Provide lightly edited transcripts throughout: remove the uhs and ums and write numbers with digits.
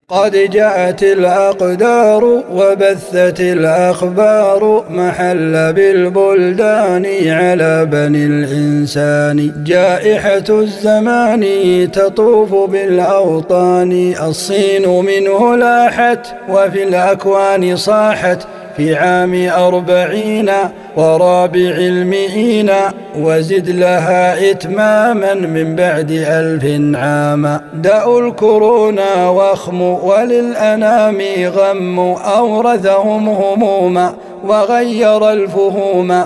قد جاءت الأقدار وبثت الأخبار محل بالبلدان على بني الإنسان. جائحة الزمان تطوف بالأوطان، الصين منه لاحت وفي الأكوان صاحت في عام 40 ورابع 100 وزد لها إتماما من بعد 1000 عام. داء الكورونا وخم وللأنام غم، أورثهم هموما وغير الفهوم،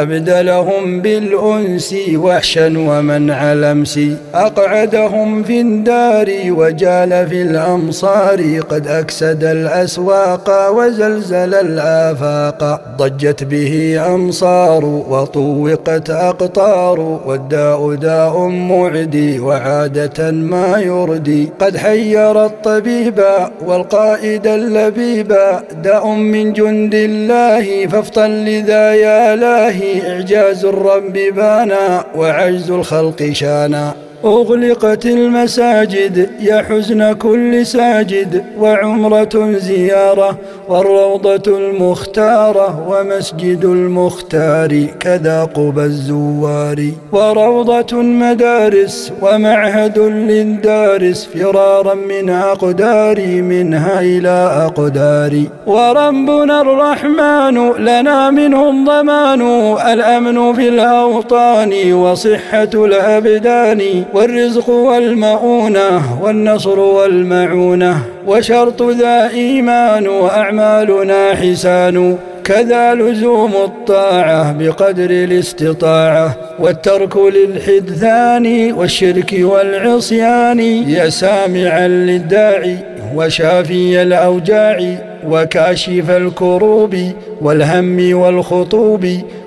أبدلهم بالأنس وحشا ومنع لمس، أقعدهم في الدار وجال في الأمصار، قد أكسد الأسواق وزلزل الآفاق، ضجت به أمصار وطوقت أقطار، والداء داء معدي وعادة ما يردي، قد حير الطبيب والقائد اللبيب، داء من جند الله فافطن لذا يا لاهي، إعجاز الرب بانا وعجز الخلق شانا. أغلقت المساجد يا حزن كل ساجد، وعمرة زيارة والروضة المختارة، ومسجد المختار كذا قبى الزوار، وروضة مدارس ومعهد للدارس، فرارا من أقداري منها إلى أقداري، وربنا الرحمن لنا منه الضمان، الأمن في الأوطان وصحة الأبدان، والرزق والمؤونة والنصر والمعونة، وشرط ذا إيمان وأعمالنا حسان، كذا لزوم الطاعة بقدر الاستطاعة، والترك للحدثان والشرك والعصيان، يا سامعا للداعي وشافي الأوجاع، وكاشف الكروب والهم والخطوب،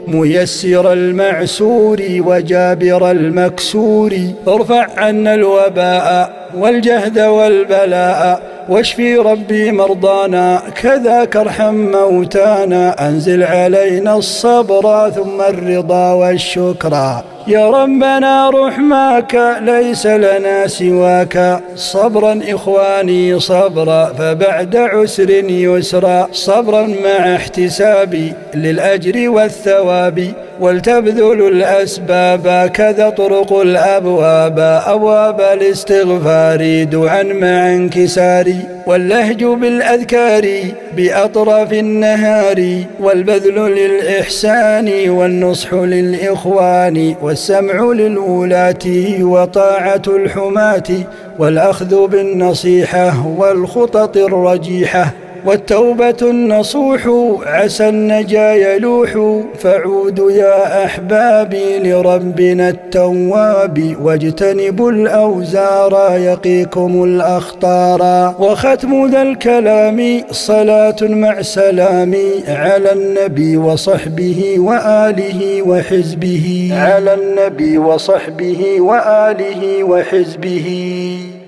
ميسر المعسور وجابر المكسور، ارفع عنا الوباء والجهد والبلاء، واشفي ربي مرضانا كذاك ارحم موتانا، أنزل علينا الصبر ثم الرضا والشكر، يا ربنا رحماك ليس لنا سواك، صبرا إخواني صبرا فبعد عسر يسرا، صبرا مع احتسابي للأجر والثواب، ولتبذلوا الأسباب كذا طرق الأبواب، أبواب الاستغفار دعا مع انكسار، واللهج بالأذكار بأطراف النهار، والبذل للإحسان والنصح للإخوان، والسمع للولاة وطاعة الحماة، والأخذ بالنصيحة والخطط الرجيحة، والتوبة النصوح عسى النجا يلوح، فعودوا يا أحبابي لربنا التواب، واجتنبوا الأوزار يقيكم الأخطار، وختم ذا الكلام صلاة مع سلام على النبي وصحبه وآله وحزبه، على النبي وصحبه وآله وحزبه.